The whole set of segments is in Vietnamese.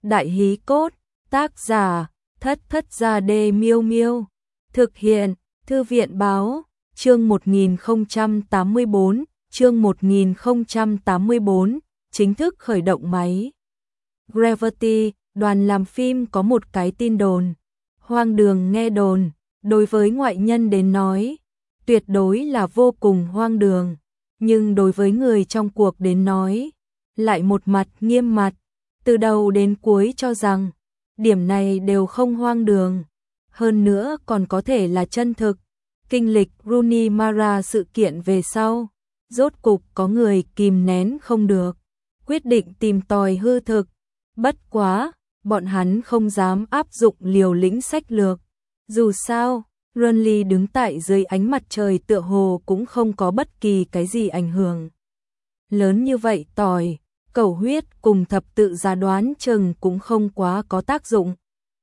Đại hí cốt, tác giả, Thất Thất Gia Đê Miêu Miêu. Thực hiện, Thư viện báo, chương 1084, chương 1084, chính thức khởi động máy. Gravity, đoàn làm phim có một cái tin đồn. Hoang đường nghe đồn, đối với ngoại nhân đến nói, tuyệt đối là vô cùng hoang đường. Nhưng đối với người trong cuộc đến nói, lại một mặt nghiêm mặt, từ đầu đến cuối cho rằng, điểm này đều không hoang đường. Hơn nữa còn có thể là chân thực. Kinh lịch Rooney Mara sự kiện về sau, rốt cục có người kìm nén không được, quyết định tìm tòi hư thực. Bất quá, bọn hắn không dám áp dụng liều lĩnh sách lược. Dù sao, Burnley đứng tại dưới ánh mặt trời tựa hồ cũng không có bất kỳ cái gì ảnh hưởng. Lớn như vậy tỏi, cầu huyết cùng thập tự giá đoán chừng cũng không quá có tác dụng.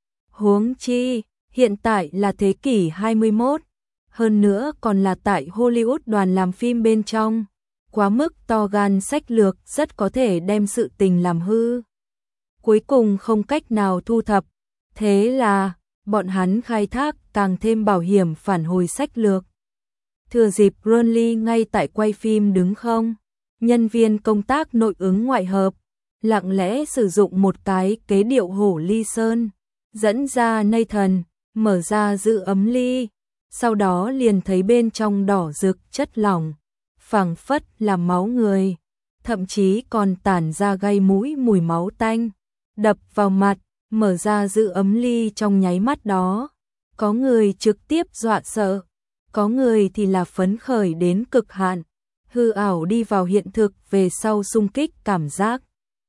Huống chi, hiện tại là thế kỷ 21, hơn nữa còn là tại Hollywood đoàn làm phim bên trong. Quá mức to gan sách lược rất có thể đem sự tình làm hư. Cuối cùng không cách nào thu thập, thế là bọn hắn khai thác càng thêm bảo hiểm phản hồi sách lược. Thừa dịp Burnley ngay tại quay phim đứng không, nhân viên công tác nội ứng ngoại hợp, lặng lẽ sử dụng một cái kế điệu hổ ly sơn, dẫn ra Nathan, mở ra giữ ấm ly, sau đó liền thấy bên trong đỏ rực chất lỏng, phảng phất là máu người, thậm chí còn tản ra gây mũi mùi máu tanh, đập vào mặt, mở ra giữ ấm ly trong nháy mắt đó. Có người trực tiếp dọa sợ, có người thì là phấn khởi đến cực hạn, hư ảo đi vào hiện thực về sau xung kích cảm giác.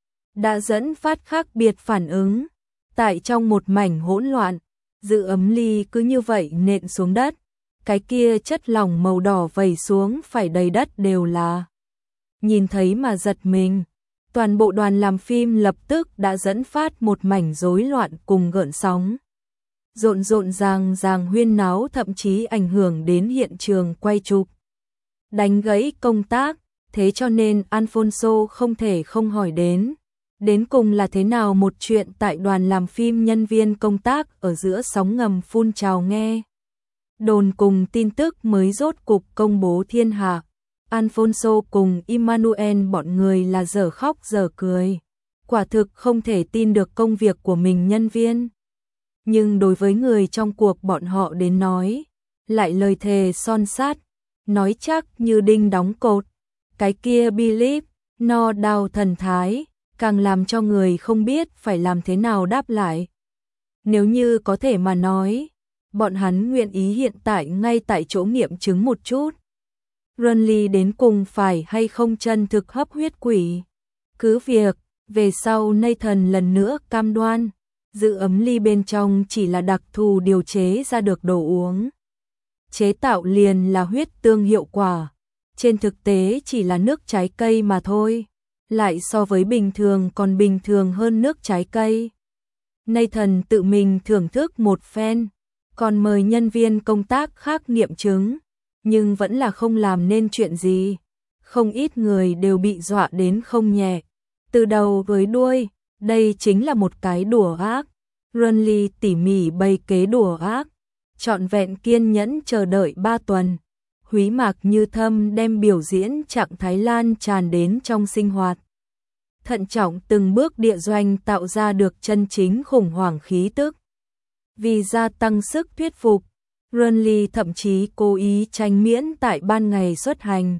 Đã dẫn phát khác biệt phản ứng, tại trong một mảnh hỗn loạn, giữ ấm ly cứ như vậy nện xuống đất, cái kia chất lỏng màu đỏ vẩy xuống phải đầy đất đều là. Nhìn thấy mà giật mình, toàn bộ đoàn làm phim lập tức đã dẫn phát một mảnh rối loạn cùng gợn sóng. Rộn ràng huyên náo thậm chí ảnh hưởng đến hiện trường quay chụp. Đánh gãy công tác, thế cho nên Alfonso không thể không hỏi đến cùng là thế nào một chuyện tại đoàn làm phim nhân viên công tác ở giữa sóng ngầm phun trào nghe. Đồn cùng tin tức mới rốt cục công bố thiên hạ. Alfonso cùng Emmanuel bọn người là dở khóc dở cười. Quả thực không thể tin được công việc của mình nhân viên. Nhưng đối với người trong cuộc bọn họ đến nói, lại lời thề son sát, nói chắc như đinh đóng cột. Cái kia believe, no doubt thần thái, càng làm cho người không biết phải làm thế nào đáp lại. Nếu như có thể mà nói, bọn hắn nguyện ý hiện tại ngay tại chỗ nghiệm chứng một chút. Burnley đến cùng phải hay không chân thực hấp huyết quỷ. Cứ việc, về sau Nathan lần nữa cam đoan, giữ ấm ly bên trong chỉ là đặc thù điều chế ra được đồ uống. Chế tạo liền là huyết tương hiệu quả, trên thực tế chỉ là nước trái cây mà thôi, lại so với bình thường còn bình thường hơn nước trái cây. Nathan tự mình thưởng thức một phen, còn mời nhân viên công tác khác nghiệm chứng, nhưng vẫn là không làm nên chuyện gì. Không ít người đều bị dọa đến không nhẹ. Từ đầu với đuôi, đây chính là một cái đùa ác. Burnley tỉ mỉ bày kế đùa ác, trọn vẹn kiên nhẫn chờ đợi 3 tuần. Húy Mạc Như Thâm đem biểu diễn trạng Thái Lan tràn đến trong sinh hoạt. Thận trọng từng bước địa doanh tạo ra được chân chính khủng hoảng khí tức. Vì gia tăng sức thuyết phục, Burnley thậm chí cố ý tranh miễn tại ban ngày xuất hành.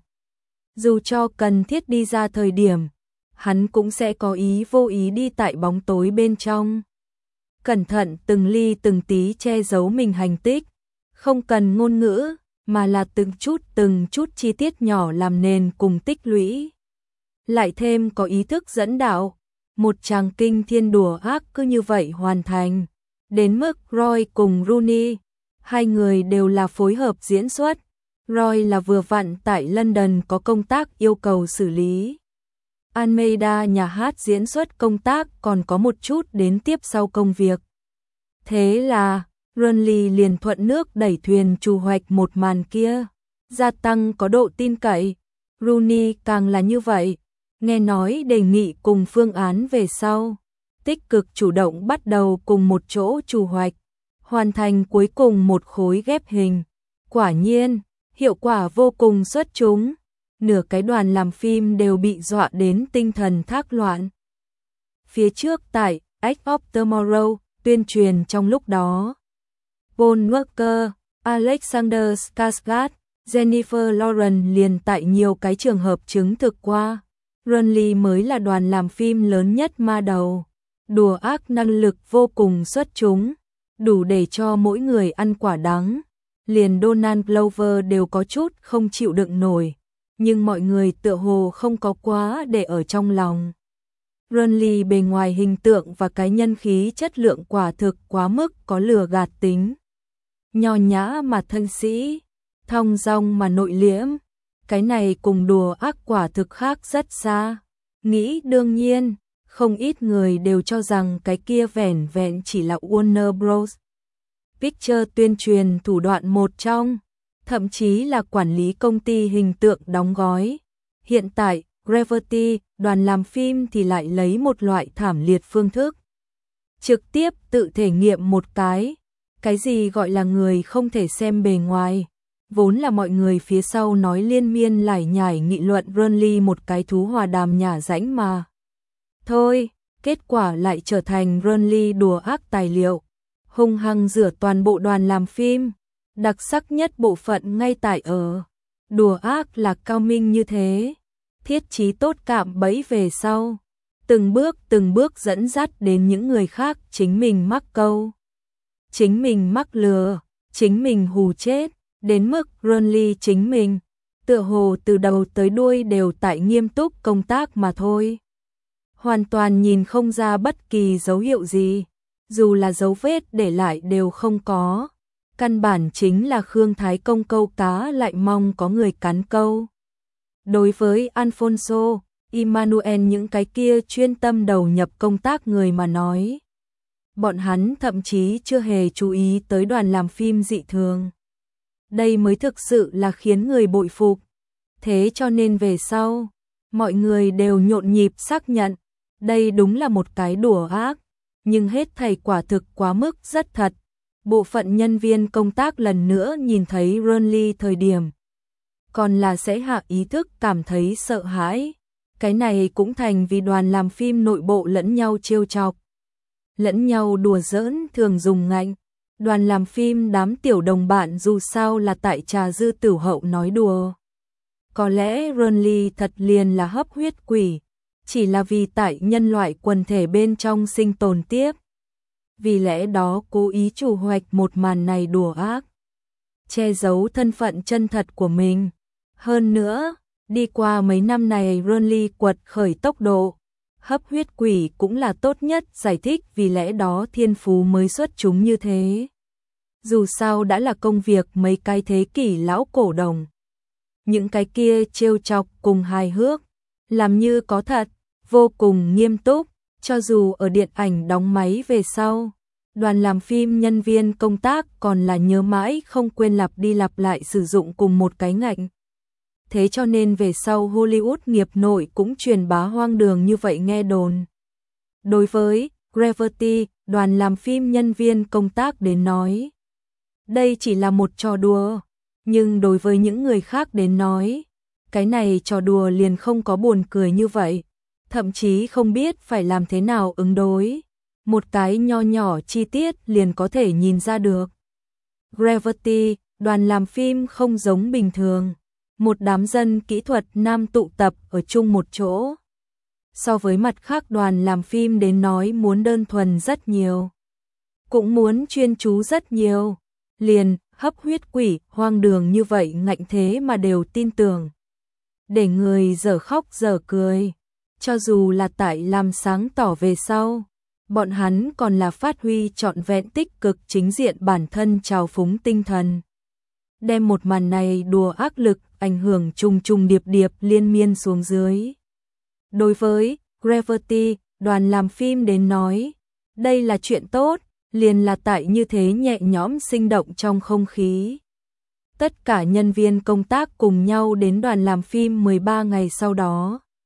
Dù cho cần thiết đi ra thời điểm, hắn cũng sẽ có ý vô ý đi tại bóng tối bên trong. Cẩn thận từng ly từng tí che giấu mình hành tích, không cần ngôn ngữ, mà là từng chút chi tiết nhỏ làm nền cùng tích lũy. Lại thêm có ý thức dẫn đạo, một tràng kinh thiên đùa ác cứ như vậy hoàn thành. Đến mức Roy cùng Rooney, hai người đều là phối hợp diễn xuất. Roy là vừa vặn tại London có công tác yêu cầu xử lý. Almeida nhà hát diễn xuất công tác còn có một chút đến tiếp sau công việc. Thế là, Burnley liền thuận nước đẩy thuyền trù hoạch một màn kia, gia tăng có độ tin cậy. Rooney càng là như vậy, nghe nói đề nghị cùng phương án về sau. tích cực chủ động bắt đầu cùng một chỗ chủ hoạch, hoàn thành cuối cùng một khối ghép hình. Quả nhiên, hiệu quả vô cùng xuất chúng, nửa cái đoàn làm phim đều bị dọa đến tinh thần thác loạn. Phía trước tại Edge of Tomorrow, tuyên truyền trong lúc đó, Paul Walker, Alexander Skarsgård, Jennifer Lawrence liền tại nhiều cái trường hợp chứng thực qua, Renly mới là đoàn làm phim lớn nhất ma đầu, đùa ác năng lực vô cùng xuất chúng, đủ để cho mỗi người ăn quả đắng. Liền Donald Glover đều có chút không chịu đựng nổi, nhưng mọi người tựa hồ không có quá để ở trong lòng. Renly bề ngoài hình tượng và cái nhân khí chất lượng quả thực quá mức có lừa gạt tính. Nho nhã mà thân sĩ, thong dong mà nội liễm, cái này cùng đùa ác quả thực khác rất xa. Nghĩ đương nhiên, không ít người đều cho rằng cái kia vẻn vẹn chỉ là Warner Bros. Picture tuyên truyền thủ đoạn một trong, thậm chí là quản lý công ty hình tượng đóng gói. Hiện tại, Gravity, đoàn làm phim thì lại lấy một loại thảm liệt phương thức. Trực tiếp tự thể nghiệm một cái gì gọi là người không thể xem bề ngoài. Vốn là mọi người phía sau nói liên miên lải nhải nghị luận Renly một cái thú hòa đàm nhả rãnh mà. Thôi, kết quả lại trở thành Renly đùa ác tài liệu, hung hăng rửa toàn bộ đoàn làm phim. Đặc sắc nhất bộ phận ngay tại ở đùa ác là cao minh như thế, thiết chí tốt cạm bẫy về sau, từng bước dẫn dắt đến những người khác chính mình mắc câu, chính mình mắc lừa, chính mình hù chết, đến mức Renly chính mình tựa hồ từ đầu tới đuôi đều tại nghiêm túc công tác mà thôi. Hoàn toàn nhìn không ra bất kỳ dấu hiệu gì, dù là dấu vết để lại đều không có. Căn bản chính là Khương Thái Công câu cá lại mong có người cắn câu. Đối với Alfonso, Emmanuel những cái kia chuyên tâm đầu nhập công tác người mà nói, bọn hắn thậm chí chưa hề chú ý tới đoàn làm phim dị thường. Đây mới thực sự là khiến người bội phục. Thế cho nên về sau, mọi người đều nhộn nhịp xác nhận, đây đúng là một cái đùa ác, nhưng hết thảy quả thực quá mức rất thật. Bộ phận nhân viên công tác lần nữa nhìn thấy Renly thời điểm, còn là sẽ hạ ý thức cảm thấy sợ hãi. Cái này cũng thành vì đoàn làm phim nội bộ lẫn nhau trêu chọc, lẫn nhau đùa giỡn thường dùng ngạnh. Đoàn làm phim đám tiểu đồng bạn dù sao là tại trà dư tử hậu nói đùa. Có lẽ Renly thật liền là hấp huyết quỷ, chỉ là vì tại nhân loại quần thể bên trong sinh tồn tiếp. Vì lẽ đó cố ý chủ hoạch một màn này đùa ác, che giấu thân phận chân thật của mình. Hơn nữa, đi qua mấy năm này Renly quật khởi tốc độ, hấp huyết quỷ cũng là tốt nhất giải thích vì lẽ đó thiên phú mới xuất chúng như thế. Dù sao đã là công việc mấy cái thế kỷ lão cổ đồng. Những cái kia trêu chọc cùng hài hước, làm như có thật, vô cùng nghiêm túc, cho dù ở điện ảnh đóng máy về sau. Đoàn làm phim nhân viên công tác còn là nhớ mãi không quên lặp đi lặp lại sử dụng cùng một cái ngạnh. Thế cho nên về sau Hollywood nghiệp nội cũng truyền bá hoang đường như vậy nghe đồn. Đối với Gravity, đoàn làm phim nhân viên công tác đến nói, đây chỉ là một trò đùa, nhưng đối với những người khác đến nói, cái này trò đùa liền không có buồn cười như vậy, thậm chí không biết phải làm thế nào ứng đối. Một cái nho nhỏ chi tiết liền có thể nhìn ra được. Gravity, đoàn làm phim không giống bình thường. Một đám dân kỹ thuật nam tụ tập ở chung một chỗ. So với mặt khác đoàn làm phim đến nói muốn đơn thuần rất nhiều. Cũng muốn chuyên chú rất nhiều. Liền, hấp huyết quỷ, hoang đường như vậy ngạnh thế mà đều tin tưởng. Để người dở khóc dở cười. Cho dù là tại làm sáng tỏ về sau. Bọn hắn còn là phát huy trọn vẹn tích cực chính diện bản thân trào phúng tinh thần. Đem một màn này đùa ác lực ảnh hưởng trùng trùng điệp điệp liên miên xuống dưới. Đối với Gravity, đoàn làm phim đến nói, đây là chuyện tốt, liền là tại như thế nhẹ nhõm sinh động trong không khí. Tất cả nhân viên công tác cùng nhau đến đoàn làm phim 13 ngày sau đó.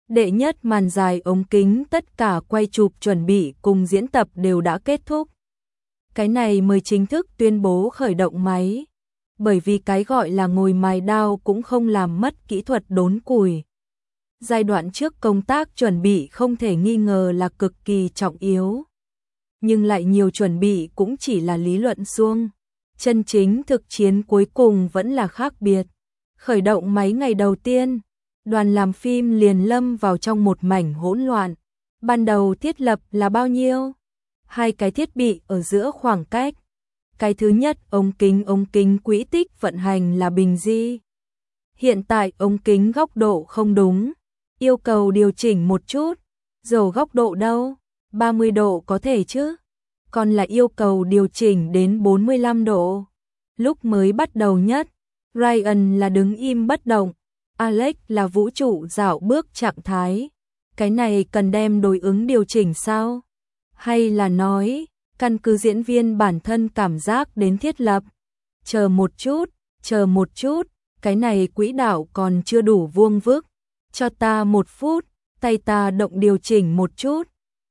Đệ nhất màn dài ống kính tất cả quay chụp chuẩn bị cùng diễn tập đều đã kết thúc. Cái này mới chính thức tuyên bố khởi động máy. Bởi vì cái gọi là ngồi mài đao cũng không làm mất kỹ thuật đốn củi. Giai đoạn trước công tác chuẩn bị không thể nghi ngờ là cực kỳ trọng yếu. Nhưng lại nhiều chuẩn bị cũng chỉ là lý luận suông. Chân chính thực chiến cuối cùng vẫn là khác biệt. Khởi động máy ngày đầu tiên, đoàn làm phim liền lâm vào trong một mảnh hỗn loạn. Ban đầu thiết lập là bao nhiêu? 2 cái thiết bị ở giữa khoảng cách. Cái thứ nhất ống kính quỹ tích vận hành là bình di. Hiện tại ống kính góc độ không đúng, yêu cầu điều chỉnh một chút. Rồi góc độ đâu? 30 độ có thể chứ? Còn là yêu cầu điều chỉnh đến 45 độ. Lúc mới bắt đầu nhất, Ryan là đứng im bất động, Alex là vũ trụ dạo bước trạng thái. Cái này cần đem đối ứng điều chỉnh sao? Hay là nói, căn cứ diễn viên bản thân cảm giác đến thiết lập? Chờ một chút, cái này quỹ đạo còn chưa đủ vuông vức. Cho ta 1 phút, tay ta động điều chỉnh một chút.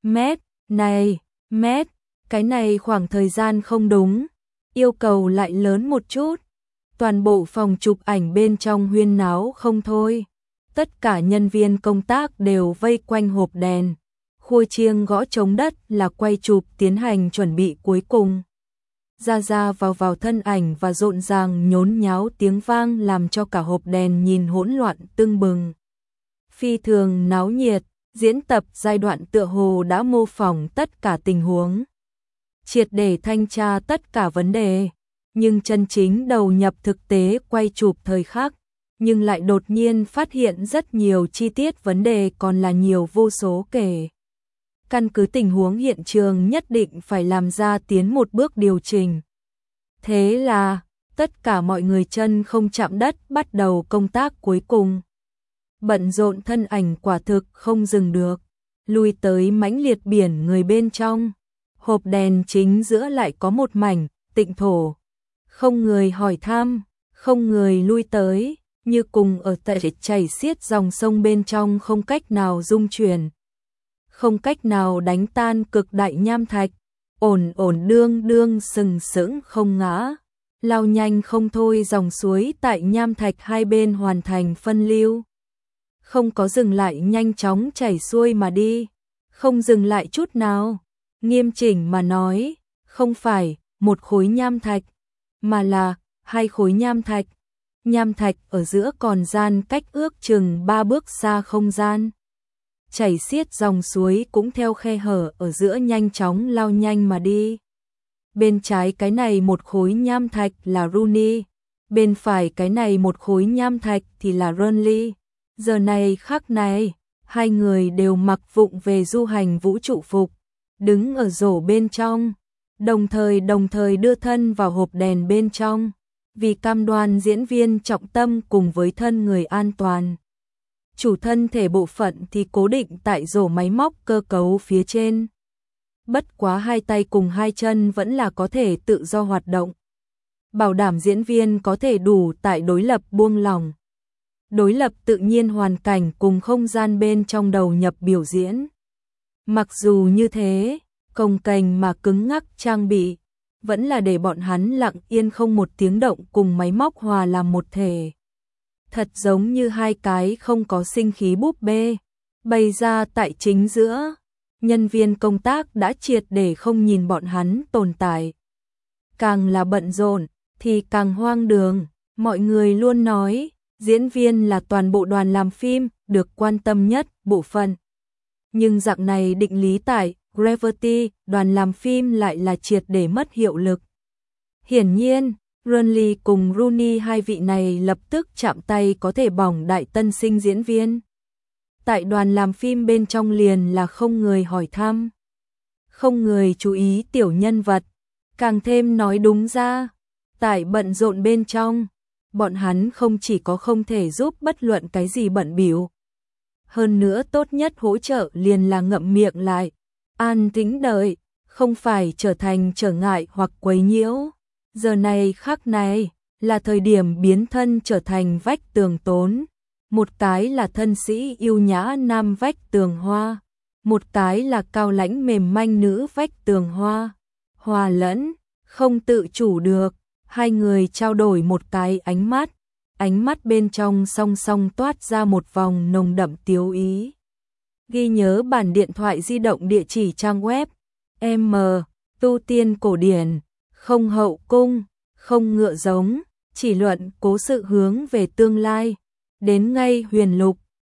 Mét, cái này khoảng thời gian không đúng, yêu cầu lại lớn một chút. Toàn bộ phòng chụp ảnh bên trong huyên náo không thôi. Tất cả nhân viên công tác đều vây quanh hộp đèn. Khua chiêng gõ trống đất là quay chụp tiến hành chuẩn bị cuối cùng. Ra vào thân ảnh và rộn ràng nhốn nháo tiếng vang làm cho cả hộp đèn nhìn hỗn loạn tưng bừng. Phi thường náo nhiệt, diễn tập giai đoạn tựa hồ đã mô phỏng tất cả tình huống. Triệt để thanh tra tất cả vấn đề, nhưng chân chính đầu nhập thực tế quay chụp thời khắc, nhưng lại đột nhiên phát hiện rất nhiều chi tiết vấn đề còn là nhiều vô số kể. Căn cứ tình huống hiện trường nhất định phải làm ra tiến một bước điều chỉnh. Thế là, tất cả mọi người chân không chạm đất bắt đầu công tác cuối cùng. Bận rộn thân ảnh quả thực không dừng được, lui tới mãnh liệt biển người bên trong. Hộp đèn chính giữa lại có một mảnh, tịnh thổ. Không người hỏi thăm, không người lui tới, như cùng ở tại chảy xiết dòng sông bên trong không cách nào dung chuyển. Không cách nào đánh tan cực đại nham thạch, ổn đương sừng sững không ngã, lao nhanh không thôi dòng suối tại nham thạch hai bên hoàn thành phân lưu. Không có dừng lại nhanh chóng chảy xuôi mà đi, không dừng lại chút nào, nghiêm chỉnh mà nói, không phải một khối nham thạch, mà là 2 khối nham thạch. Nham thạch ở giữa còn gian cách ước chừng 3 bước xa không gian. Chảy xiết dòng suối cũng theo khe hở ở giữa nhanh chóng lao nhanh mà đi. Bên trái cái này một khối nham thạch là Rooney, bên phải cái này một khối nham thạch thì là Renly. Giờ này khắc này, 2 người đều mặc vụng về du hành vũ trụ phục, đứng ở rổ bên trong, đồng thời đưa thân vào hộp đèn bên trong, vì cam đoan diễn viên trọng tâm cùng với thân người an toàn. Chủ thân thể bộ phận thì cố định tại rổ máy móc cơ cấu phía trên. Bất quá 2 tay cùng 2 chân vẫn là có thể tự do hoạt động. Bảo đảm diễn viên có thể đủ tại đối lập buông lỏng. Đối lập tự nhiên hoàn cảnh cùng không gian bên trong đầu nhập biểu diễn. Mặc dù như thế, cồng kềnh mà cứng ngắc trang bị, vẫn là để bọn hắn lặng yên không một tiếng động cùng máy móc hòa làm một thể. Thật giống như 2 cái không có sinh khí búp bê, bày ra tại chính giữa. Nhân viên công tác đã triệt để không nhìn bọn hắn tồn tại. Càng là bận rộn, thì càng hoang đường. Mọi người luôn nói, diễn viên là toàn bộ đoàn làm phim, được quan tâm nhất, bộ phận. Nhưng dạng này định lý tại Gravity, đoàn làm phim lại là triệt để mất hiệu lực. Hiển nhiên, Renly cùng Rooney 2 vị này lập tức chạm tay có thể bỏng đại tân sinh diễn viên. Tại đoàn làm phim bên trong liền là không người hỏi thăm, không người chú ý tiểu nhân vật, càng thêm nói đúng ra, tại bận rộn bên trong, bọn hắn không chỉ có không thể giúp bất luận cái gì bận bịu, hơn nữa tốt nhất hỗ trợ liền là ngậm miệng lại, an tĩnh đợi, không phải trở thành trở ngại hoặc quấy nhiễu. Giờ này khắc này là thời điểm biến thân trở thành vách tường tốn. một cái là thân sĩ yêu nhã nam vách tường hoa, một cái là cao lãnh mềm manh nữ vách tường hoa. Hòa lẫn, không tự chủ được, hai người trao đổi một cái ánh mắt bên trong song song toát ra một vòng nồng đậm tiếu ý. Ghi nhớ bản điện thoại di động địa chỉ trang web M. Tu tiên cổ điển, không hậu cung, không ngựa giống, chỉ luận cố sự hướng về tương lai. Đến ngay huyền lục,